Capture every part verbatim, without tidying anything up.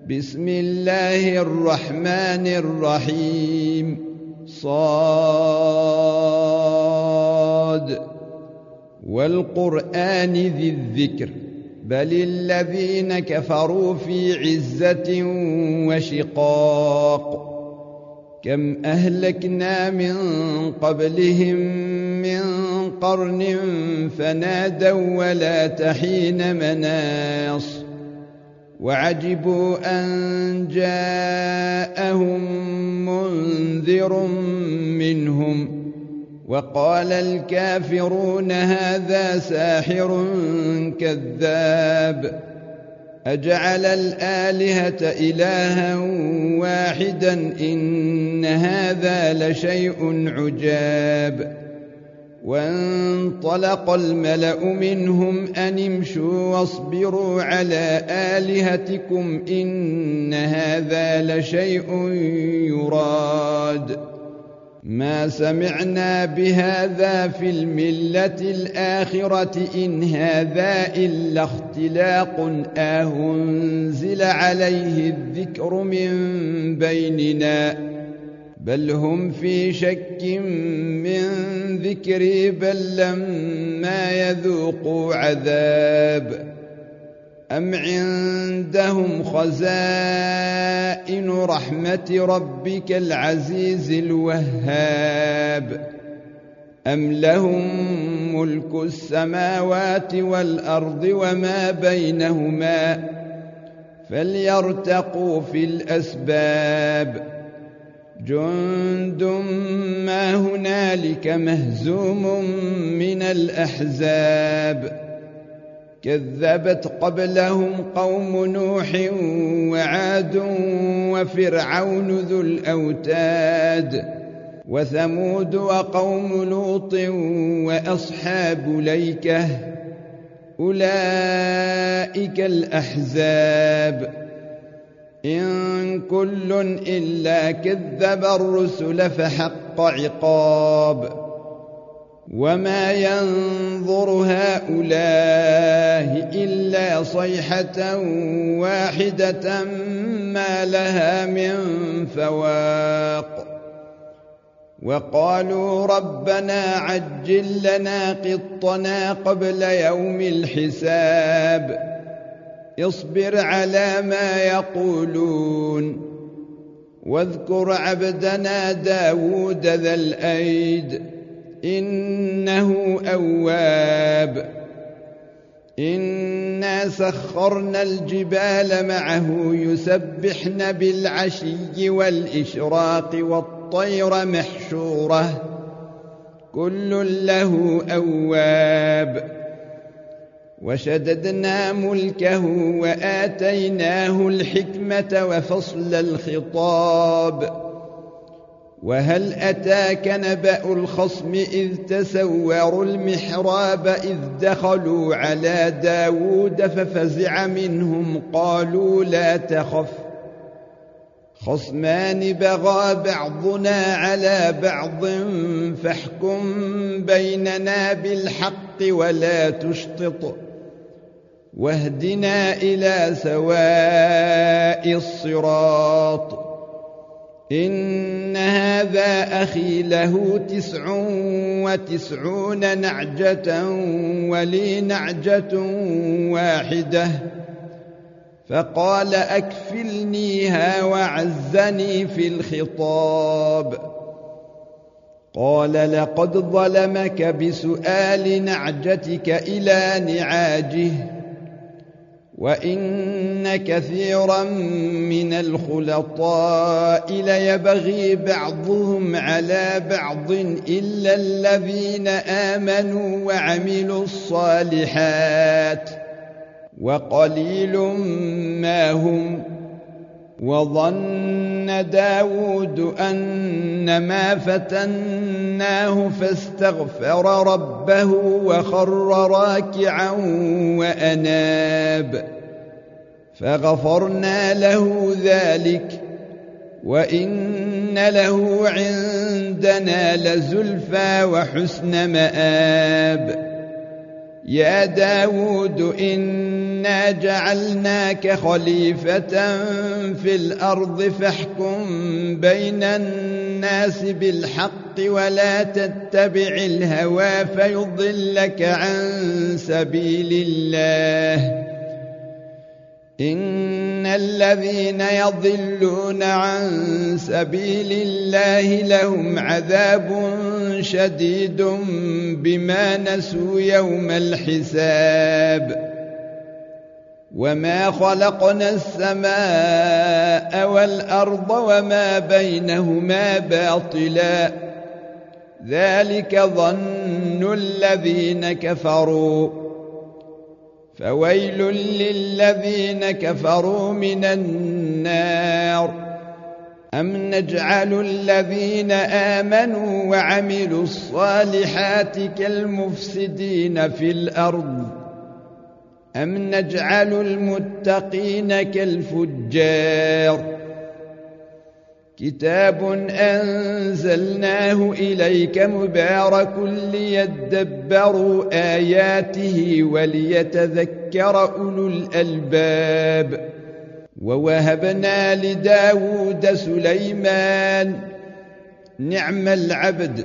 بسم الله الرحمن الرحيم صاد والقرآن ذي الذكر بل الذين كفروا في عزة وشقاق كم أهلكنا من قبلهم من قرن فنادوا ولا تحين مناص وعجبوا أن جاءهم منذر منهم وقال الكافرون هذا ساحر كذاب أجعل الآلهة إلها واحدا إن هذا لشيء عجاب وانطلق الملأ منهم أن امشوا واصبروا على آلهتكم إن هذا لشيء يراد ما سمعنا بهذا في الملة الآخرة إن هذا إلا اختلاق أنزل عليه الذكر من بيننا بل هم في شك من ذكري بل لما يذوقوا عذاب أم عندهم خزائن رحمة ربك العزيز الوهاب أم لهم ملك السماوات والأرض وما بينهما فليرتقوا في الأسباب جند ما هنالك مهزوم من الأحزاب كذبت قبلهم قوم نوح وعاد وفرعون ذو الأوتاد وثمود وقوم لوط وأصحاب ليكة أولئك الأحزاب إن كل إلا كذب الرسل فحق عقاب وما ينظر هؤلاء إلا صيحة واحدة ما لها من فواق وقالوا ربنا عجل لنا قطنا قبل يوم الحساب اصبر على ما يقولون واذكر عبدنا داود ذا الأيد إنه أواب إنا سخرنا الجبال معه يسبحن بالعشي والإشراق والطير محشورة كل له أواب وشددنا ملكه وآتيناه الحكمة وفصل الخطاب وهل أتاك نبأ الخصم إذ تسوروا المحراب إذ دخلوا على داود ففزع منهم قالوا لا تخف خصمان بغى بعضنا على بعض فاحكم بيننا بالحق ولا تشطط واهدنا إلى سواء الصراط إن هذا أخي له تسع وتسعون نعجة ولي نعجة واحدة فقال أكفلنيها وعزني في الخطاب قال لقد ظلمك بسؤال نعجتك إلى نعاجه وإن كثيرا من الخلطاء ليبغي بعضهم على بعض إلا الذين آمنوا وعملوا الصالحات وقليل ما هم وظن داود أنما فتناه فاستغفر ربه وخر راكعا وأناب فغفرنا له ذلك وإن له عندنا لزلفى وحسن مآب يا داود إنا جعلناك خليفة في الأرض فاحكم بين الناس بالحق ولا تتبع الهوى فيضلك عن سبيل الله إن الذين يضلون عن سبيل الله لهم عذاب شديد بما نسوا يوم الحساب وما خلقنا السماء والأرض وما بينهما باطلا ذلك ظن الذين كفروا فويل للذين كفروا من النار أم نجعل الذين آمنوا وعملوا الصالحات كالمفسدين في الأرض أم نجعل المتقين كالفجار كتاب أنزلناه إليك مبارك ليدبروا آياته وليتذكر أولو الألباب ووهبنا لداود سليمان نعم العبد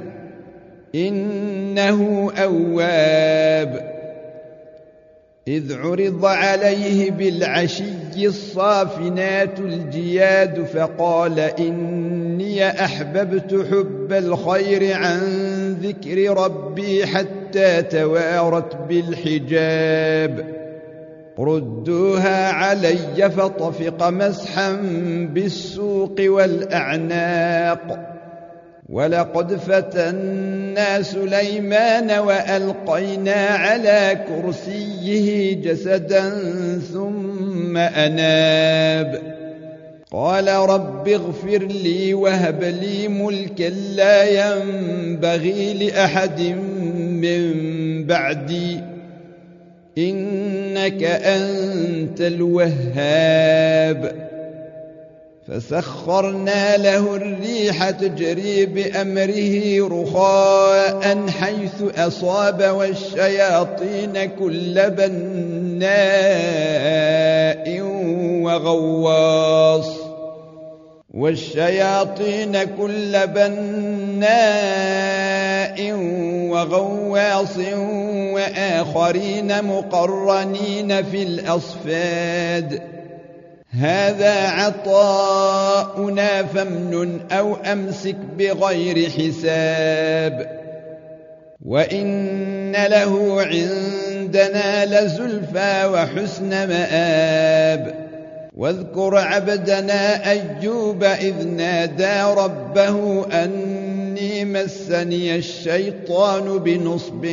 إنه أواب إذ عرض عليه بالعشي الصافنات الجياد فقال إني أحببت حب الخير عن ذكر ربي حتى توارت بالحجاب ردوها علي فطفق مسحا بالسوق والأعناق ولقد فتنا سليمان وألقينا على كرسيه جسدا ثم أناب قال رب اغفر لي وهب لي ملكا لا ينبغي لأحد من بعدي إنك أنت الوهاب فسخرنا له الريح تجري بأمره رخاء حيث أصاب والشياطين كل بناء وغواص والشياطين كل بناء وغواص وآخرين مقرنين في الأصفاد هذا عطاؤنا فامنن أو أمسك بغير حساب وإن له عندنا لزلفى وحسن مآب واذكر عبدنا أيوب إذ نادى ربه أني مسني الشيطان بنصب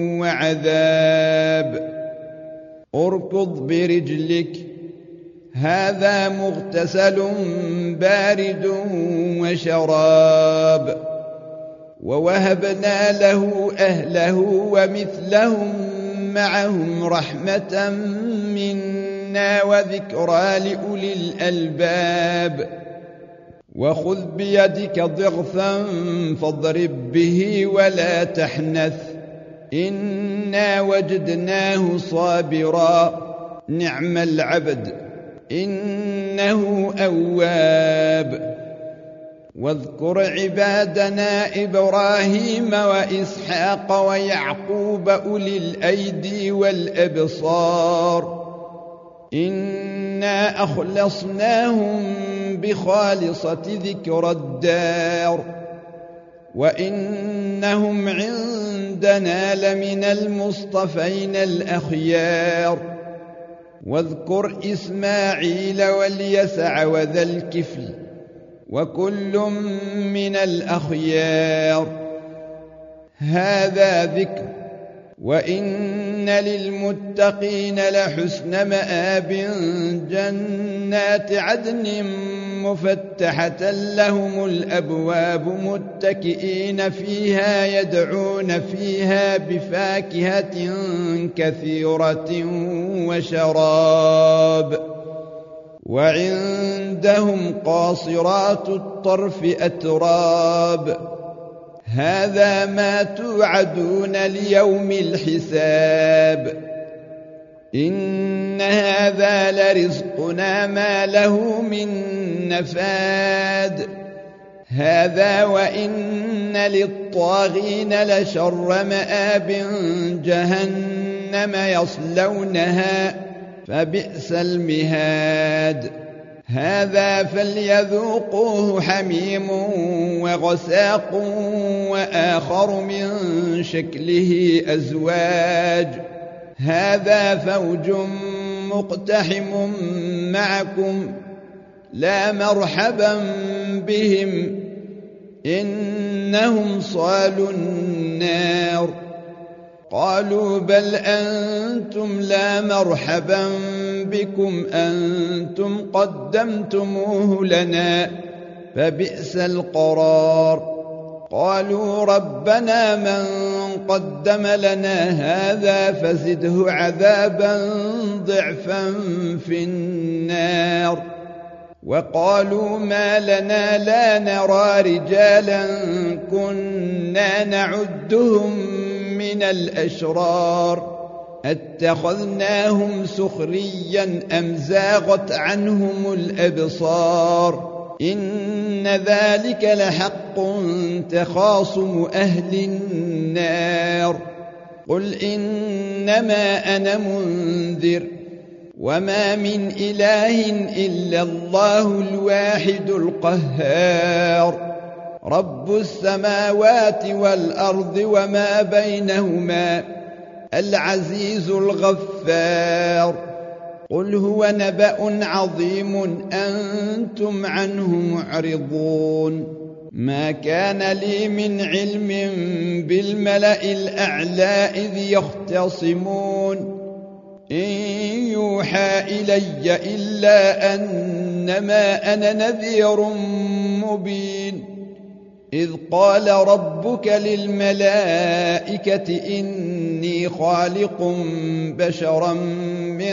وعذاب اركض برجلك هذا مغتسل بارد وشراب ووهبنا له أهله ومثلهم معهم رحمة منا وذكرى لأولي الألباب وخذ بيدك ضغثا فاضرب به ولا تحنث إنا وجدناه صابرا نعم العبد إنه أواب واذكر عبادنا إبراهيم وإسحاق ويعقوب أولي الأيدي والأبصار إنا أخلصناهم بخالصة ذكر الدار وإنهم عندنا لمن المصطفين الأخيار واذكر إسماعيل واليسع وذا الكفل وكل من الأخيار هذا ذكر وإن للمتقين لحسن مآب جنات عدن مفتحة لهم الأبواب متكئين فيها يدعون فيها بفاكهة كثيرة وشراب وعندهم قاصرات الطرف أتراب هذا ما توعدون ليوم الحساب إن هذا لرزقنا ما له من نفاد هذا وإن للطاغين لشر مآب جهنم يصلونها فبئس المهاد هذا فليذوقوه حميم وغساق وآخر من شكله أزواج هذا فوج مقتحم معكم لا مرحبا بهم إنهم صالوا النار قالوا بل أنتم لا مرحبا بكم أنتم قدمتموه لنا فبئس القرار قالوا ربنا من قدم لنا هذا فزده عذابا ضعفا في النار وقالوا ما لنا لا نرى رجالا كنا نعدهم من الأشرار اتخذناهم سخريا أم زاغت عنهم الأبصار إن ذلك لحق تخاصم أهل النار قل إنما أنا منذر وما من إله إلا الله الواحد القهار رب السماوات والأرض وما بينهما العزيز الغفار قل هو نبأ عظيم أنتم عنه معرضون ما كان لي من علم بالملأ الأعلى إذ يختصمون إن يوحى إلي إلا أنما أنا نذير مبين إذ قال ربك للملائكة إني خالق بشرا من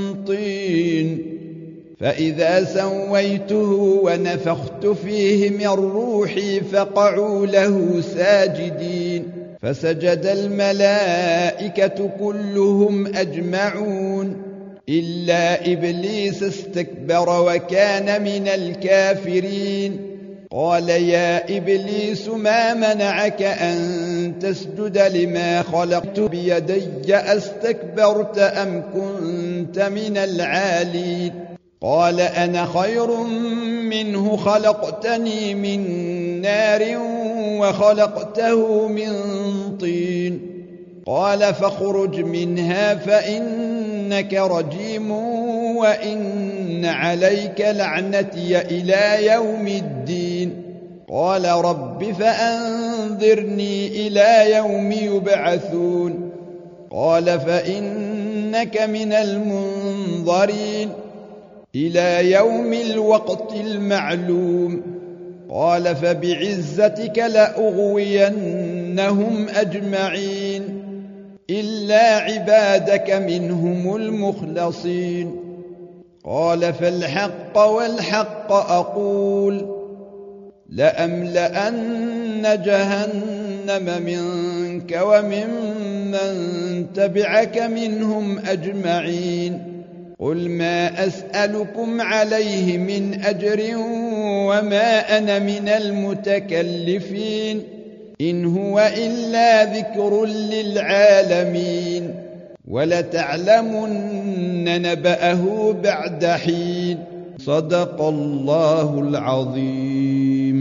طين فإذا سويته ونفخت فيه من روحي فقعوا له ساجدين فسجد الملائكة كلهم أجمعون إلا إبليس استكبر وكان من الكافرين قال يا إبليس ما منعك أن تسجد لما خلقت بيدي أستكبرت أم كنت من العالين قال أنا خير منه خلقتني من نار وخلقته من طين قال فاخرج منها فإنك رجيم وإن عليك لعنتي إلى يوم الدين قال رب فأنظرني إلى يوم يبعثون قال فإنك من المنظرين إلى يوم الوقت المعلوم قال فبعزتك لأغوينهم أجمعين إلا عبادك منهم المخلصين قال فالحق والحق أقول لأملأن جهنم منك وممن تبعك منهم أجمعين قل ما أسألكم عليه من أجر وما أنا من المتكلفين إن هو إلا ذكر للعالمين ولتعلمن نبأه بعد حين صدق الله العظيم.